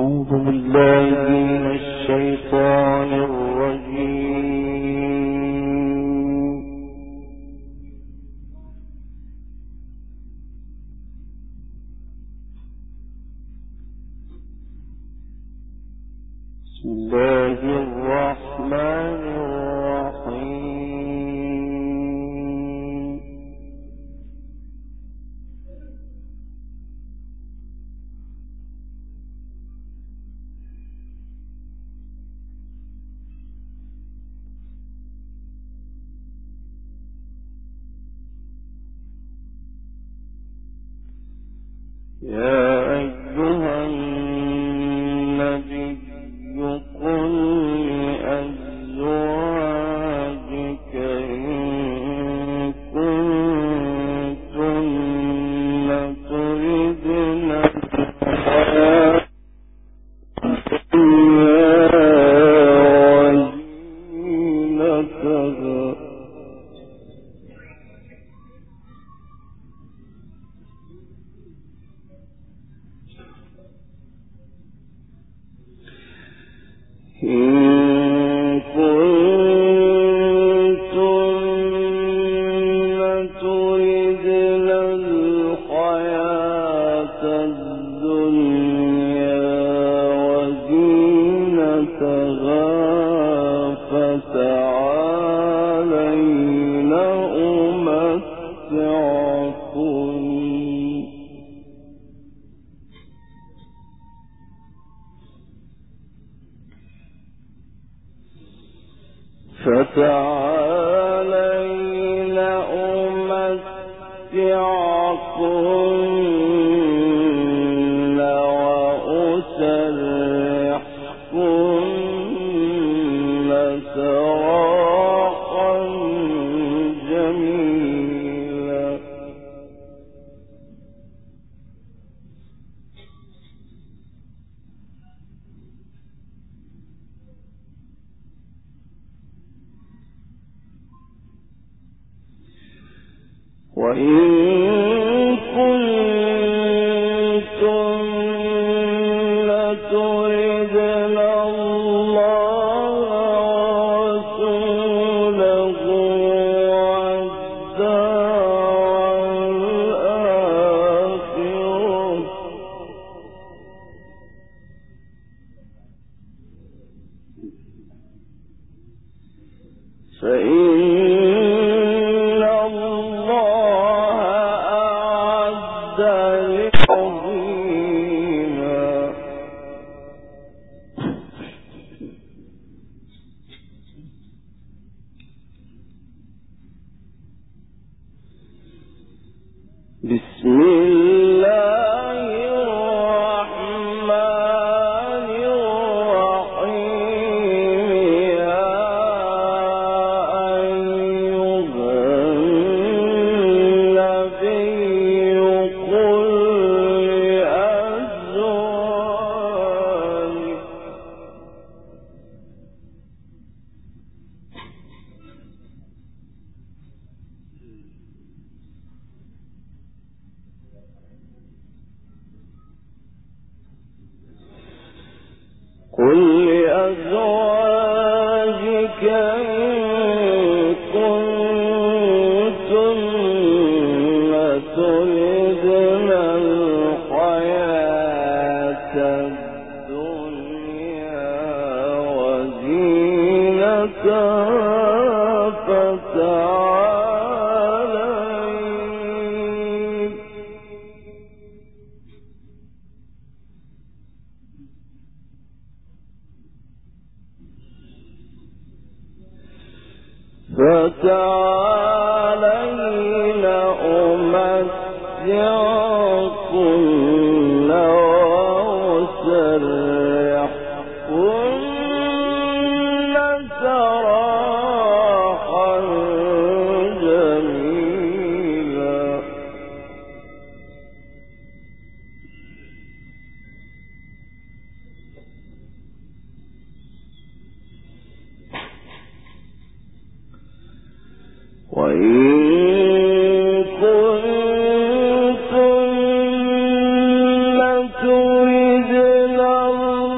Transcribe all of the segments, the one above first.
كنتم لتردن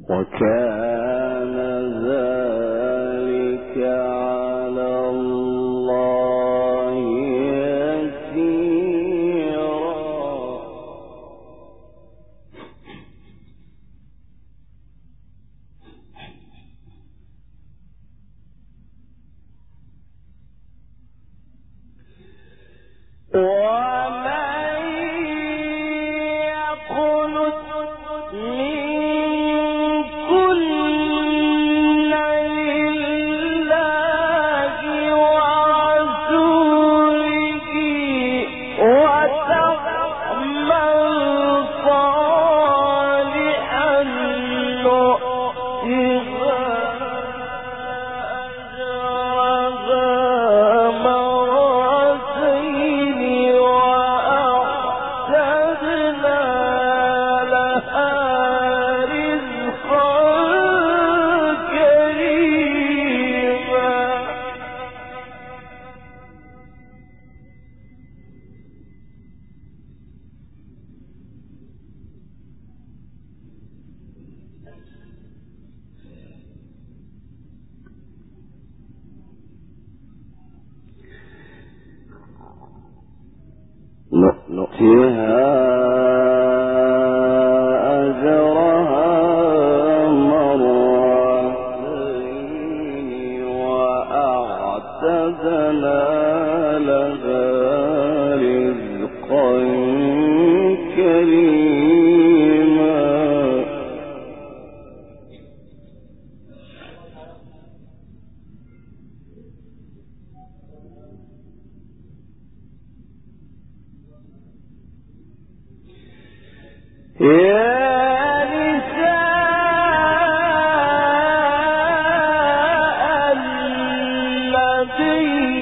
وكان ذلك على الله يسيرا. نؤتيها أجرها مرتين وأعتدنا لها رزقا كريما. يا نساء النبي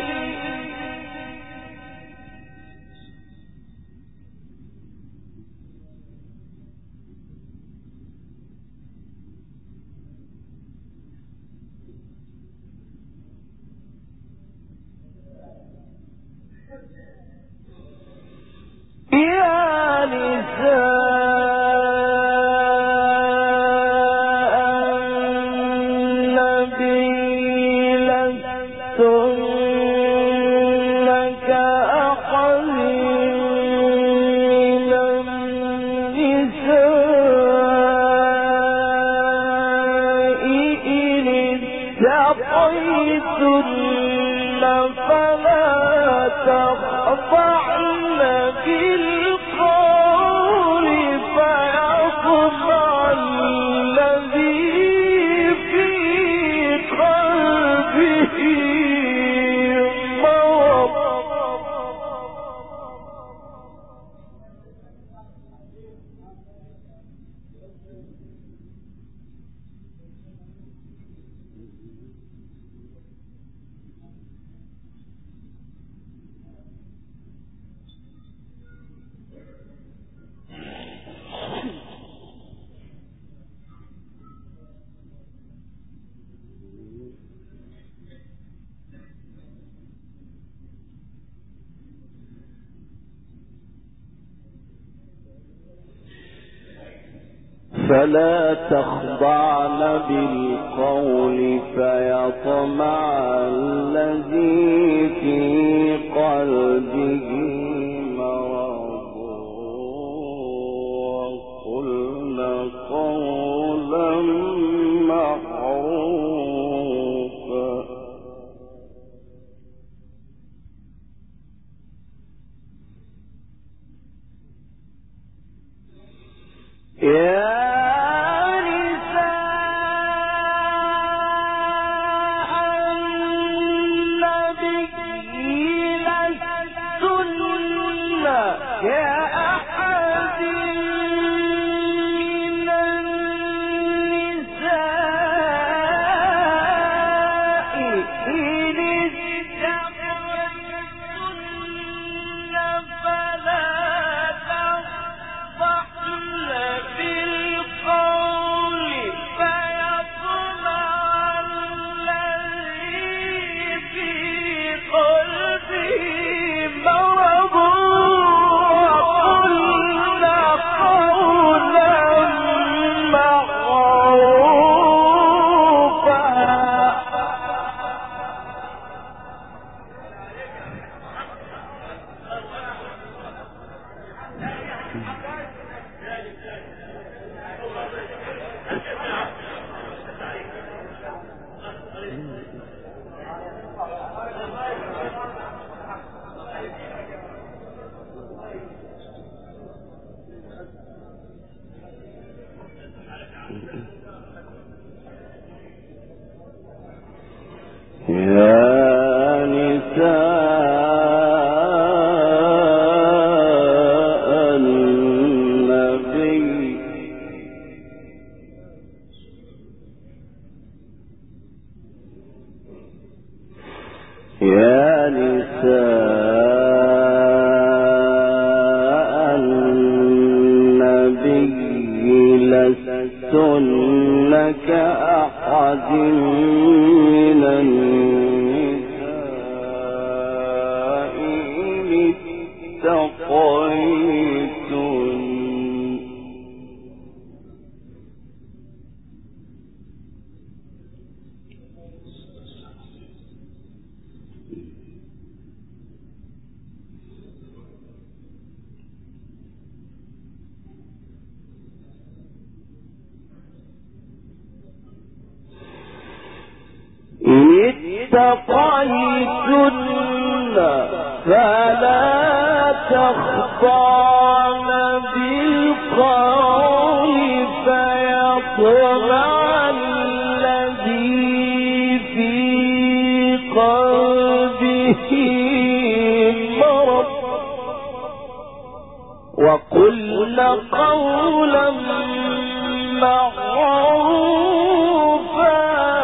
فلا تخضعن بالقول فيطمع الذي في قلبه مرض. فلا تخضعن بالقول فيطمع الذي في قلبه مرض وقلن قولا معروفا. سنة يا نساء النبي يا نساء النبي لستن كأحد من النساء إن اتقيتن فلا تخضعن بالقول فيطمع الذي في قلبه مرض وقلن قولا معروفا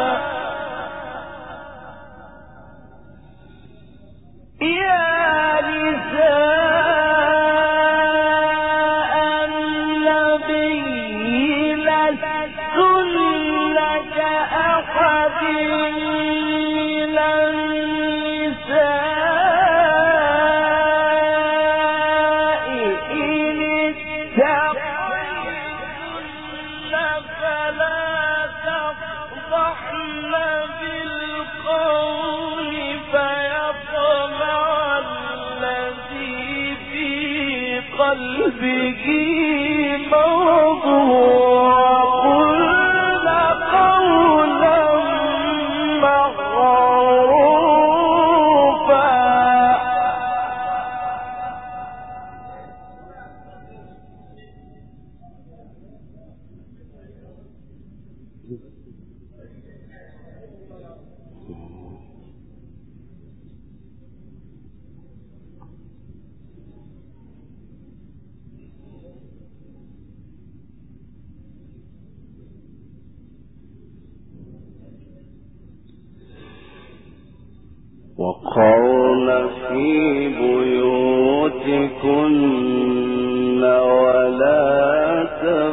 قلبه مرض وقلن قولا معروفا وقرن في بيوتكن ولا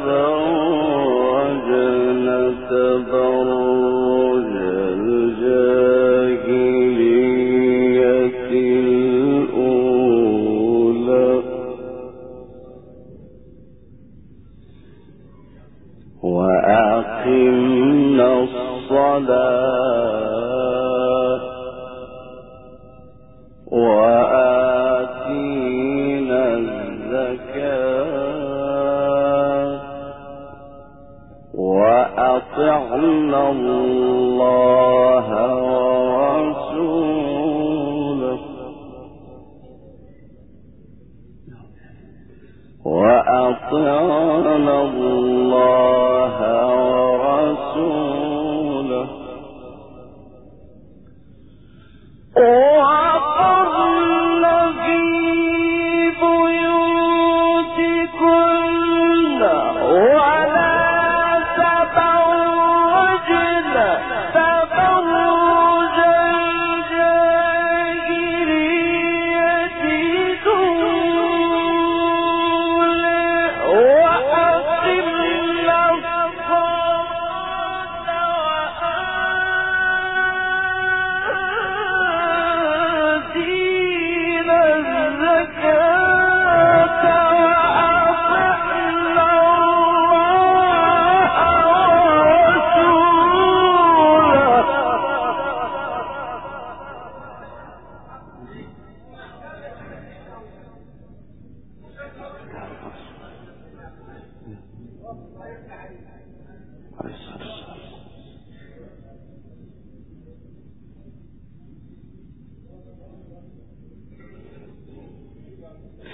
تبرجن تبرج الجاهلية الأولى وأقمنا الصلاة وآتينا الزكاة وأطعنا الله ورسوله وأطعنا الله ورسوله وقرن في بيوتكن ولا تبرجن تبرج الجاهلية الأولى وأقمنا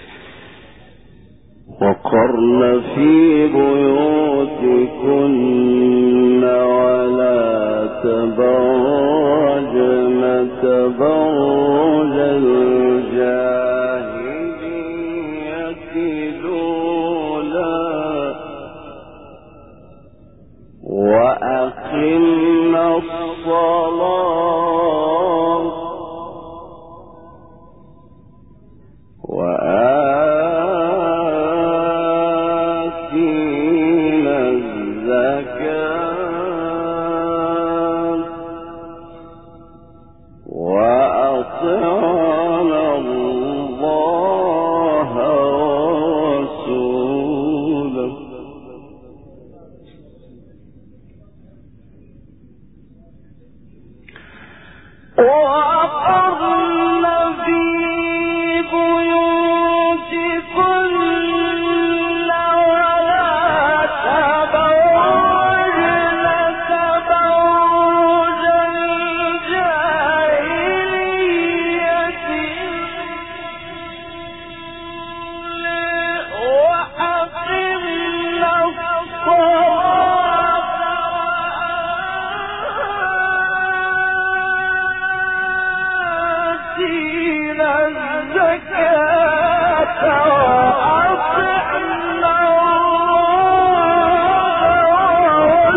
وقرن في بيوتكن وأقمنا الصلاة وآتينا الزكاة وأطعنا الله ورسوله وأقرن في بيوتكن ولا تبرجن تبرج الجاهلية وأقمنا الصلاة وآتينا الزكاة وأطعنا الله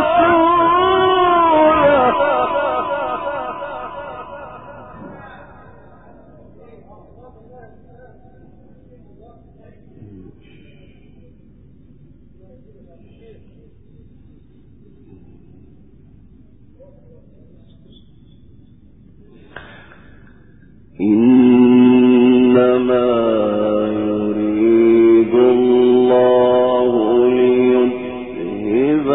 إنما يريد الله ليذهب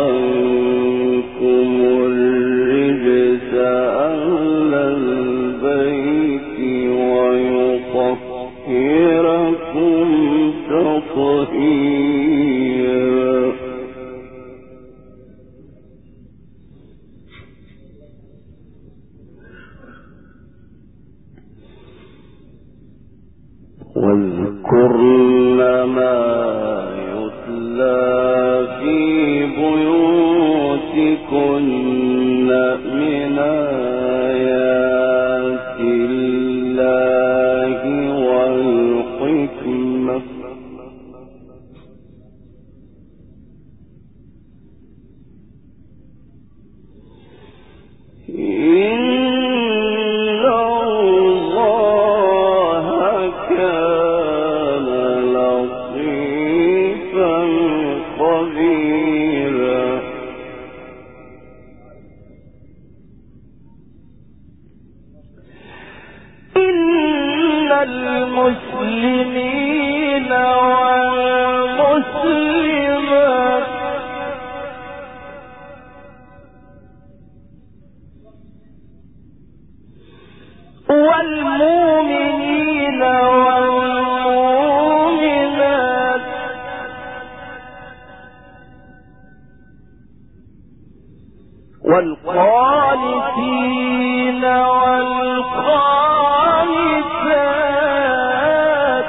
عنكم الرجس أهل البيت ويطهركم تطهيرا واذكرن ما يتلى في بيوتكن من آيات الله والحكمة إن الله كان لطيفا خبيرا إن المسلمين والمسلمات والمؤمنين والمؤمنات والقانتين والقانتات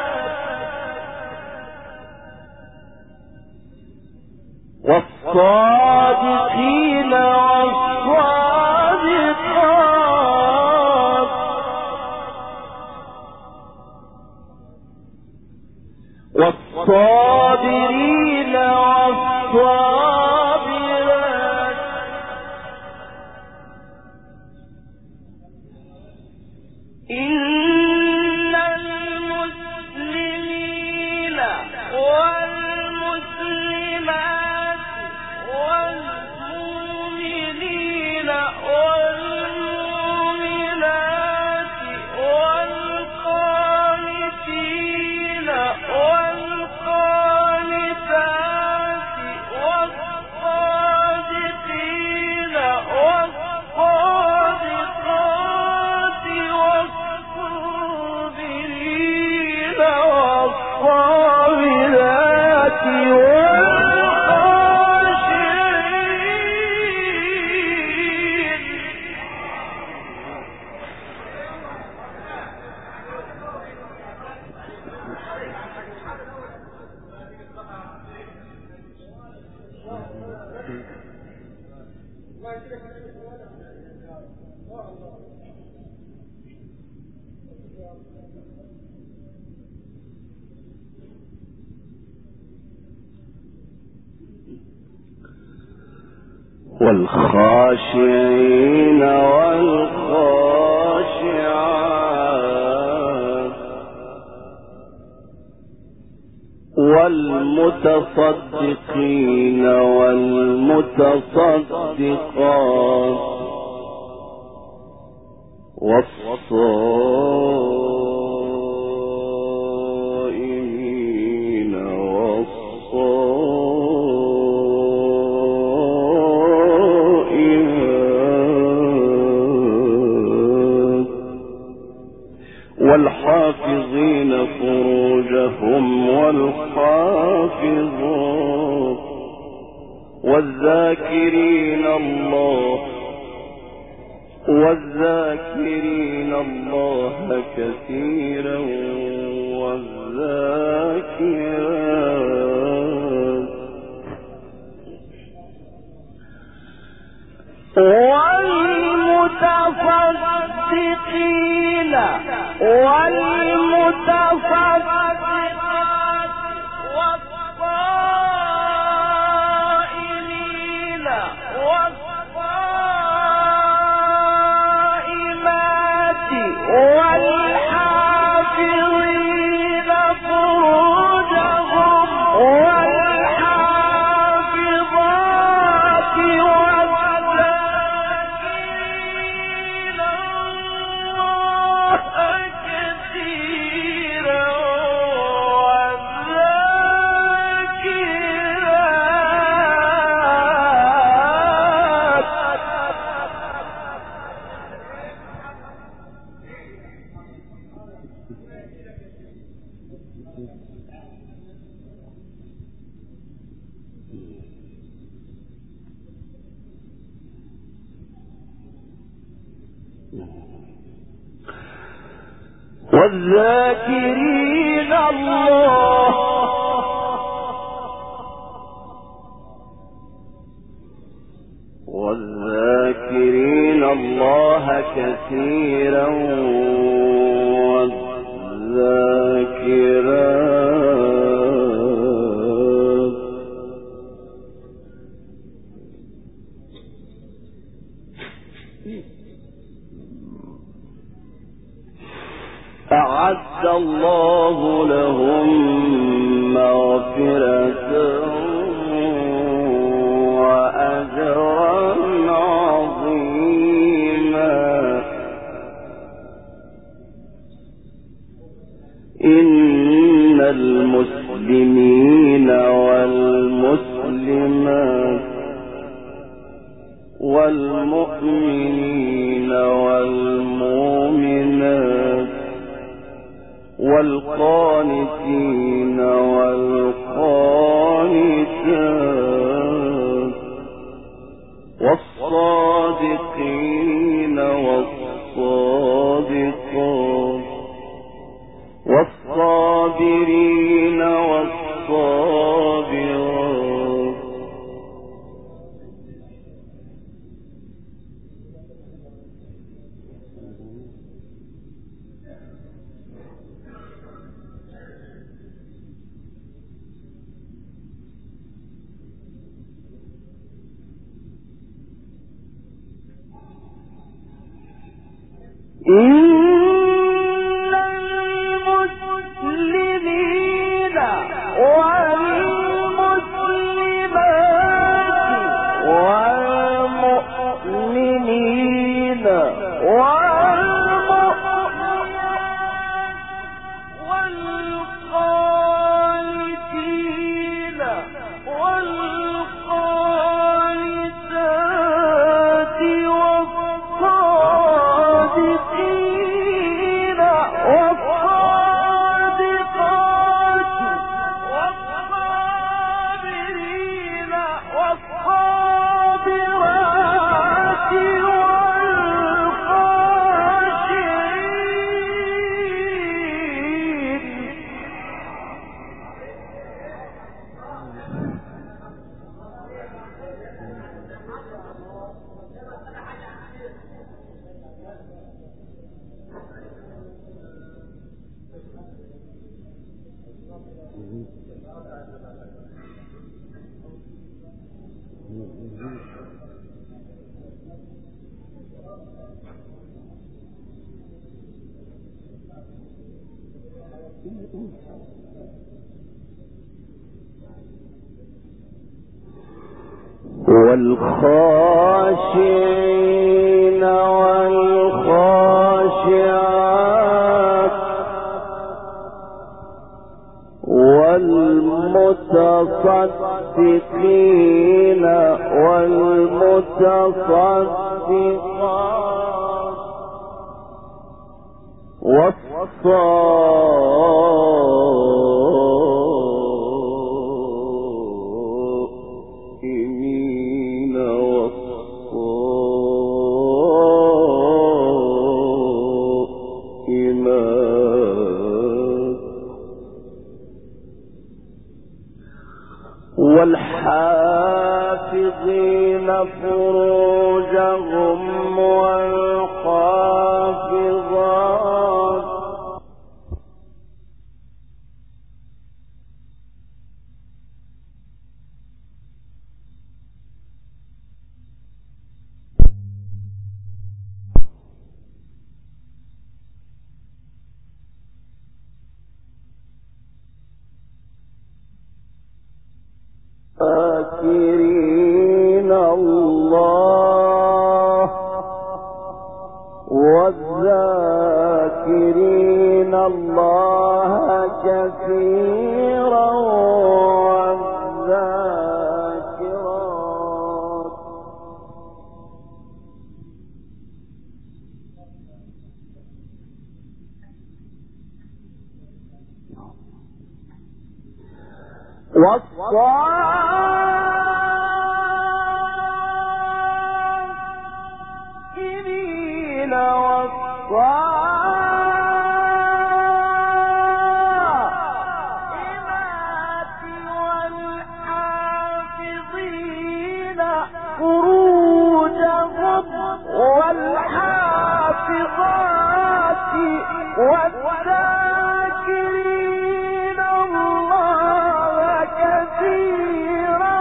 والصادقين والصادقات والصابرين والصابرات إن المسلمين والمسلمات والمؤمنين والمؤمنات والقانتين والقانتات والصادقين والصادقات والصابرين والصابرات والخاشعين والخاشعين والخاشعات والمتصدقين والمتصدقات والصائمين والصائمات والحافظين فروجهم والحافظات والذاكرين الله كثيرا والذاكرات والمتصدقين والمتصدقات والصائمين والصائمات والحافظين فروجهم والحافظات والذاكرين الله كثيرا والذاكرين الله كثيرا والذاكرات أعد الله لهم مغفرة وأجرا عظيما إن المسلمين والمسلمات والمؤمنين والمؤمنات والقانتين والقانتات والصادقين والصادقات والصابرين والصابرات إن المسلمين والمسلمات والمؤمنين والمؤمنات والقانتين والقانتات والصادقين والصادقات والصابرين والصابرات والخاشعين والخاشعين والخاشعات والمتصدقين والمتصدقات والصائمين والصائمات والحافظين فروجهم والحافظات ذاكرين الله والذاكرين الله كثيرا والذاكرات والصائمين والصائمات والحافظين فروجهم والحافظات والذاكرين الله كثيرا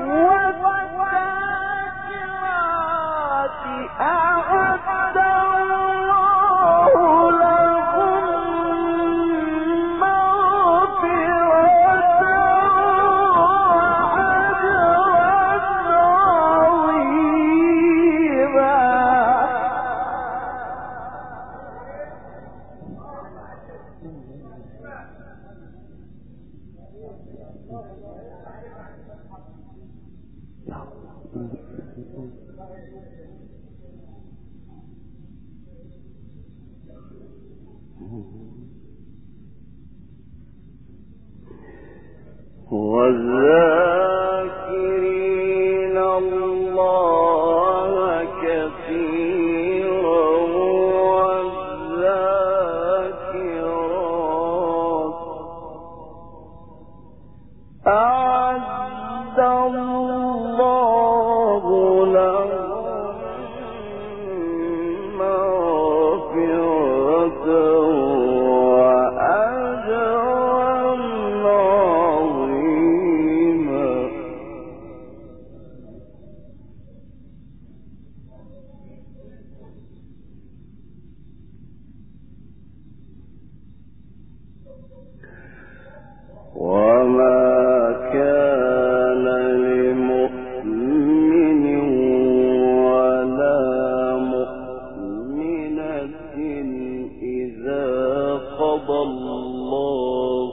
والذاكرات أعد الله لهم مغفرة وأجرا عظيما. والذاكرين الله كثيرا والذاكرات أعد الله لهم مغفرة وأجرا عظيما. وما كان لمؤمن ولا مؤمنة إذا قضى الله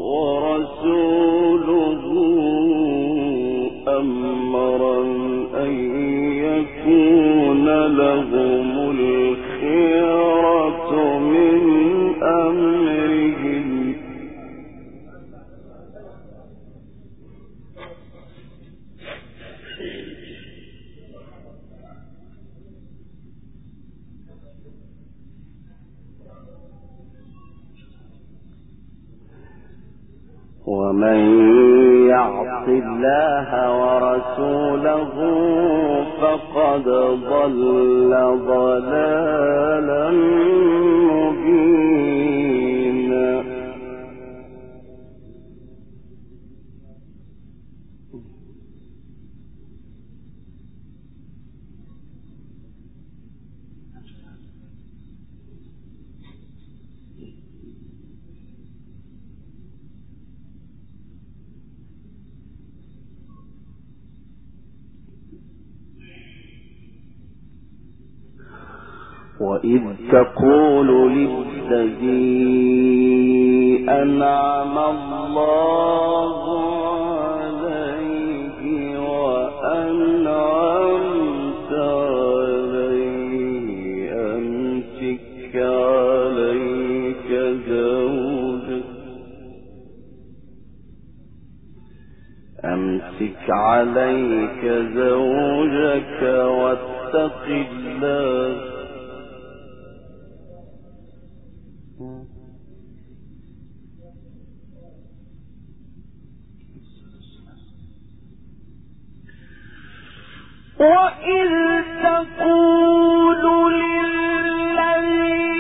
ورسوله أمرا أن يكون لهم الخيرة من أمرهم. ومن يعص الله ورسوله فقد ضل ضلالا مبينا. وإذ تقول للذي أنعم الله عليه وأنعمت عليه أمسك عليك زوجك واتق الله وإذ تقول للذي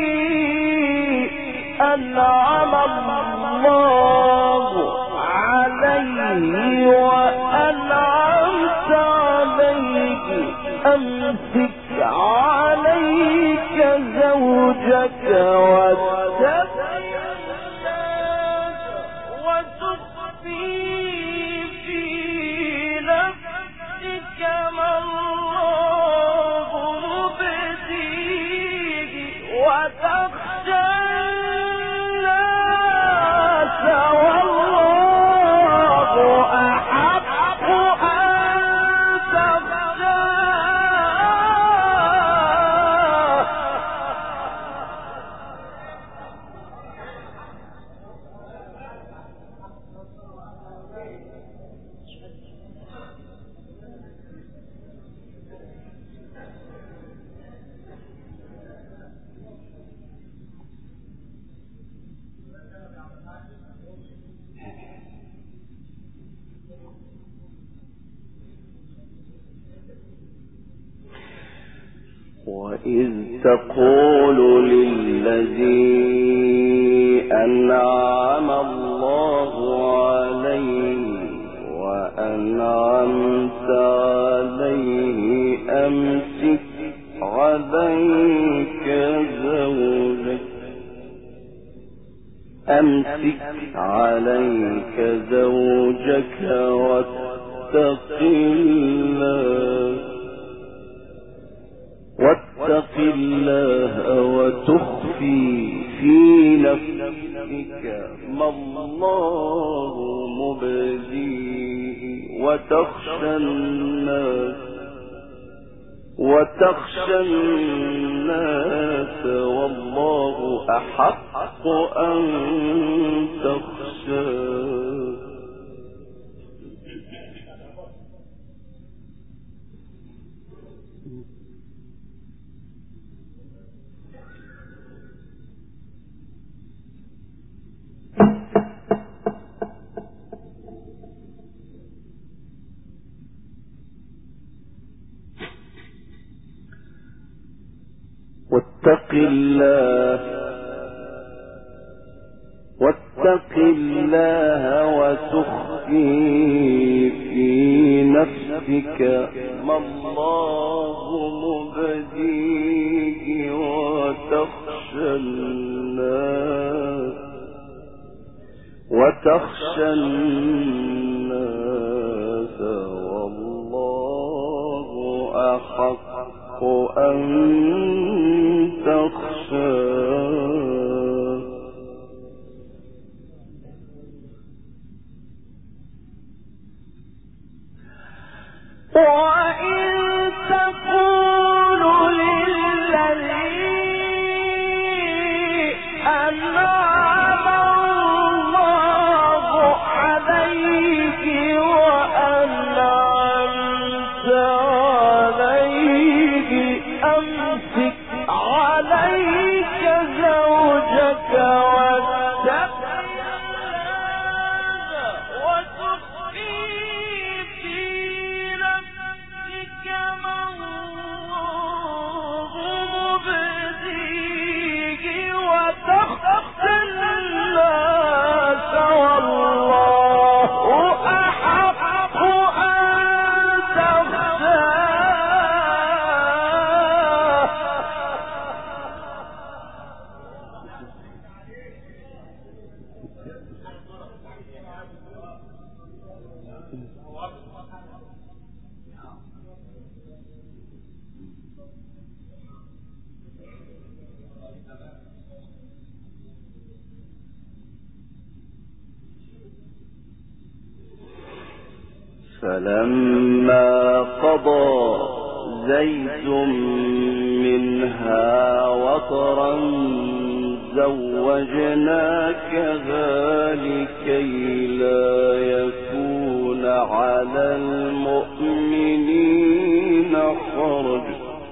أنعم الله عليه وأنعمت عليه أمسك عليك زوجك واتق الله وتخفي في نفسك ما الله مبديه وتخشى الناس والله أحق أن تخشاه. وإذ تقول للذي أنعم الله عليه وأنعمت عليه أمسك عليك زوجك واتق الله وتخفي في نفسك ما الله مبديه وتخشى الناس والله أحق أن تخشاه. واتق الله وتخفي في نفسك ما الله مبديه وتخشى الناس والله أحق أن تخشاه. وإن تقول للذي أنعم الله عليه وأنعمت عليه أمسك عليك زوجك فلما قضى زيد منها وطرا زوجناكها لكي لا يكون على المؤمنين حرج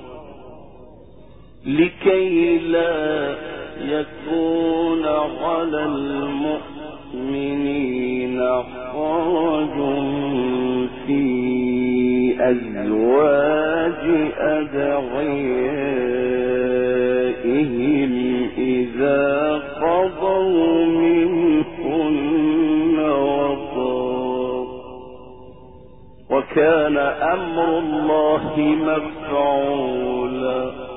في أزواج أدعيائهم إذا قضوا منهن وطرا وكان أمر الله مفعولا.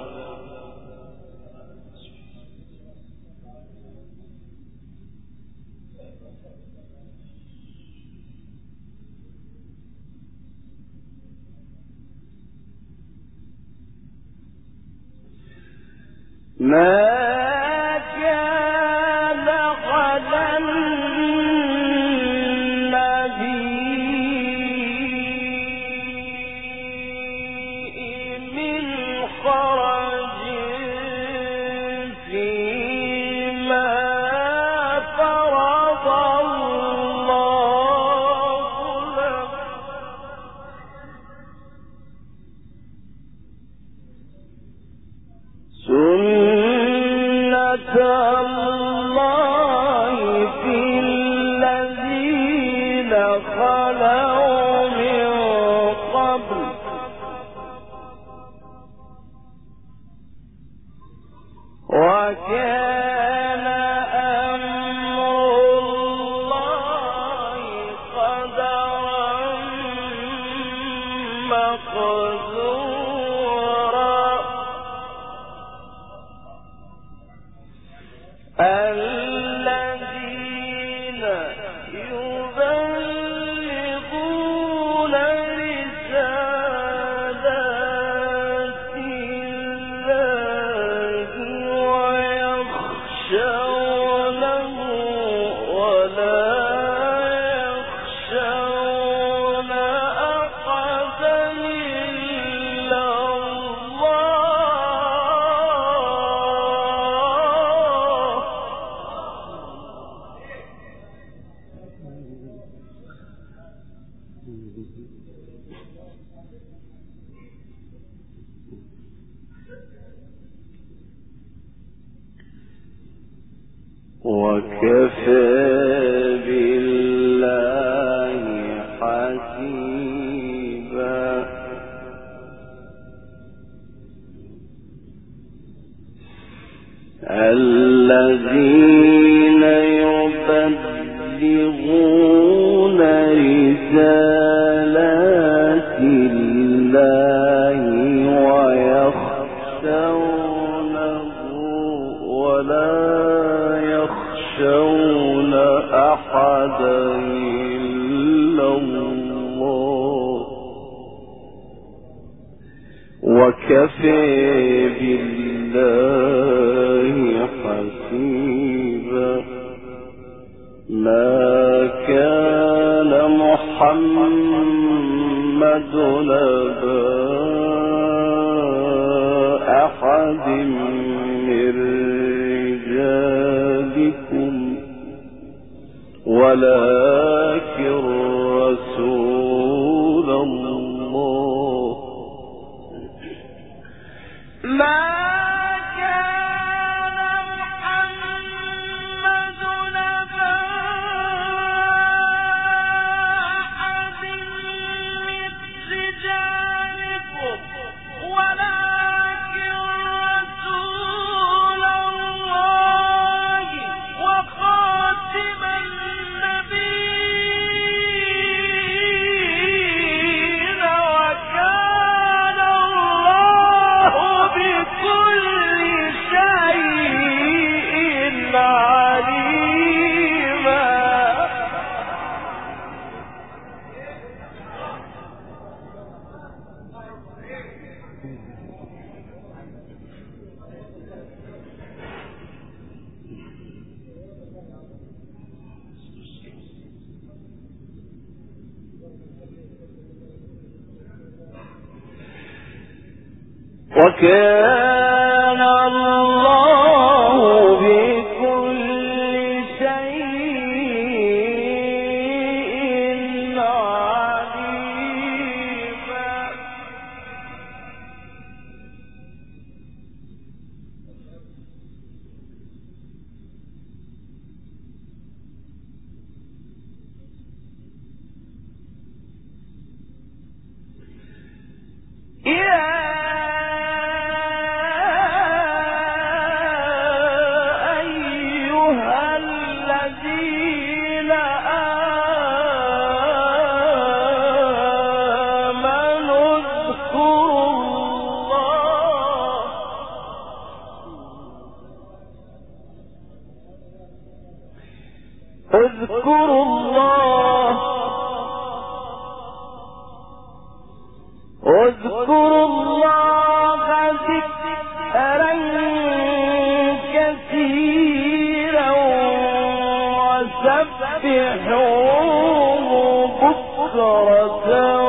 ما كان على النبي من حرج فيما فرض الله له سنة الله في الذين خلوا من قبل وكان أمر الله قدرا مقدورا. الذين يبلغون رسالات الله ويخشونه ولا يخشون أحدا إلا الله. وكفى بالله حسيبا. الذين يبلغون رسالات الله ويخشونه ولا يخشون أحدا إلا الله وكفى بالله حسيبا. ما كان محمد أبا أحد من رجالكم ولكن رسول الله. ما كان محمد أبا أحد من رجالكم ولكن رسول الله وخاتم النبيين وكان الله بكل شيء عليما. وكان الله بكل شيء عليما. اذكروا الله ذكرا كثيرا وسبحوه بكرة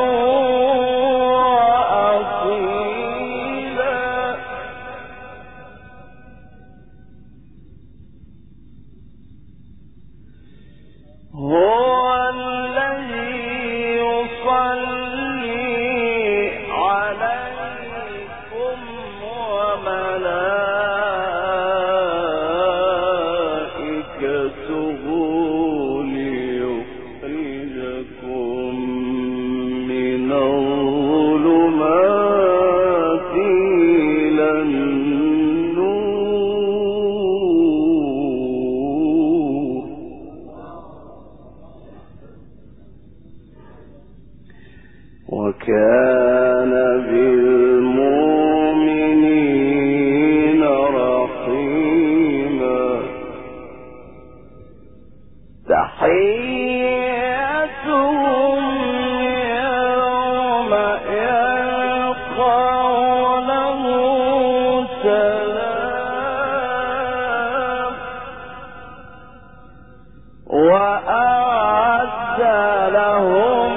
وأصيلا. هو الذي يصلي عليكم وملائكته ليخرجكم من الظلمات إلى النور. وكان بالمؤمنين رحيما. تحيتهم يوم يلقونه سلام وأعد لهم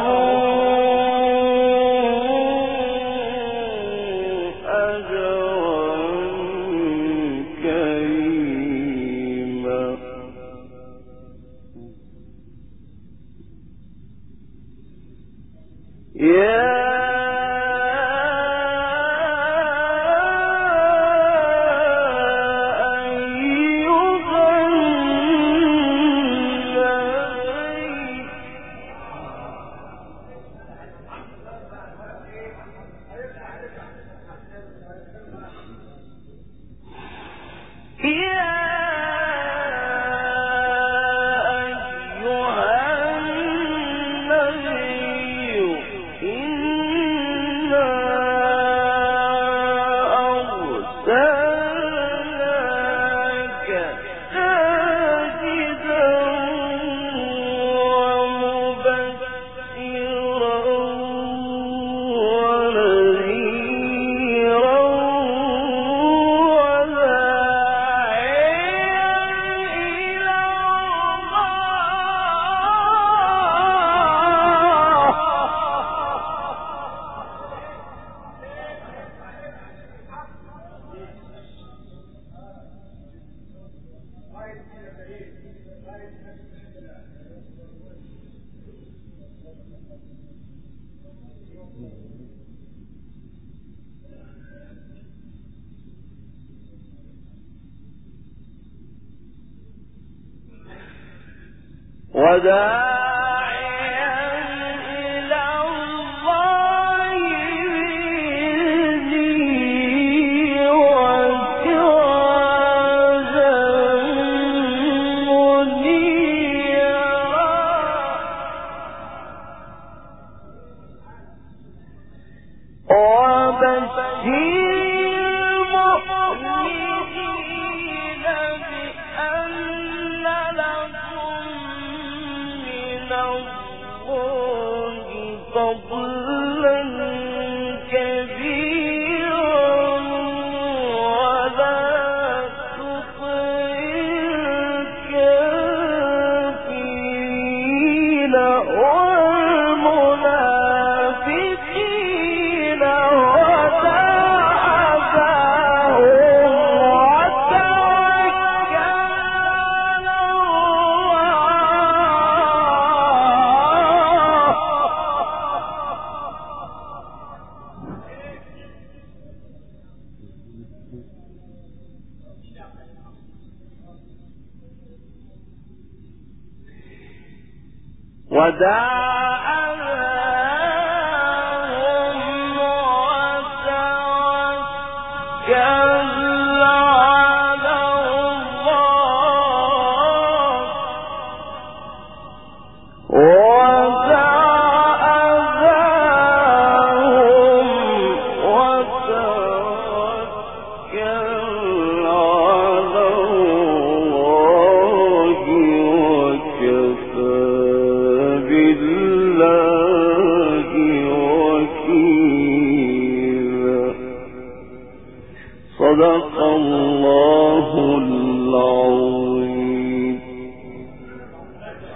وداعيا إلى الله بإذنه وسراجا منيرا. وبشر المؤمنين بأن لهم من الله فضلا كبيرا ولا تطع الكافرين والمنافقين ودع ودعهم وتوكل على صدق الله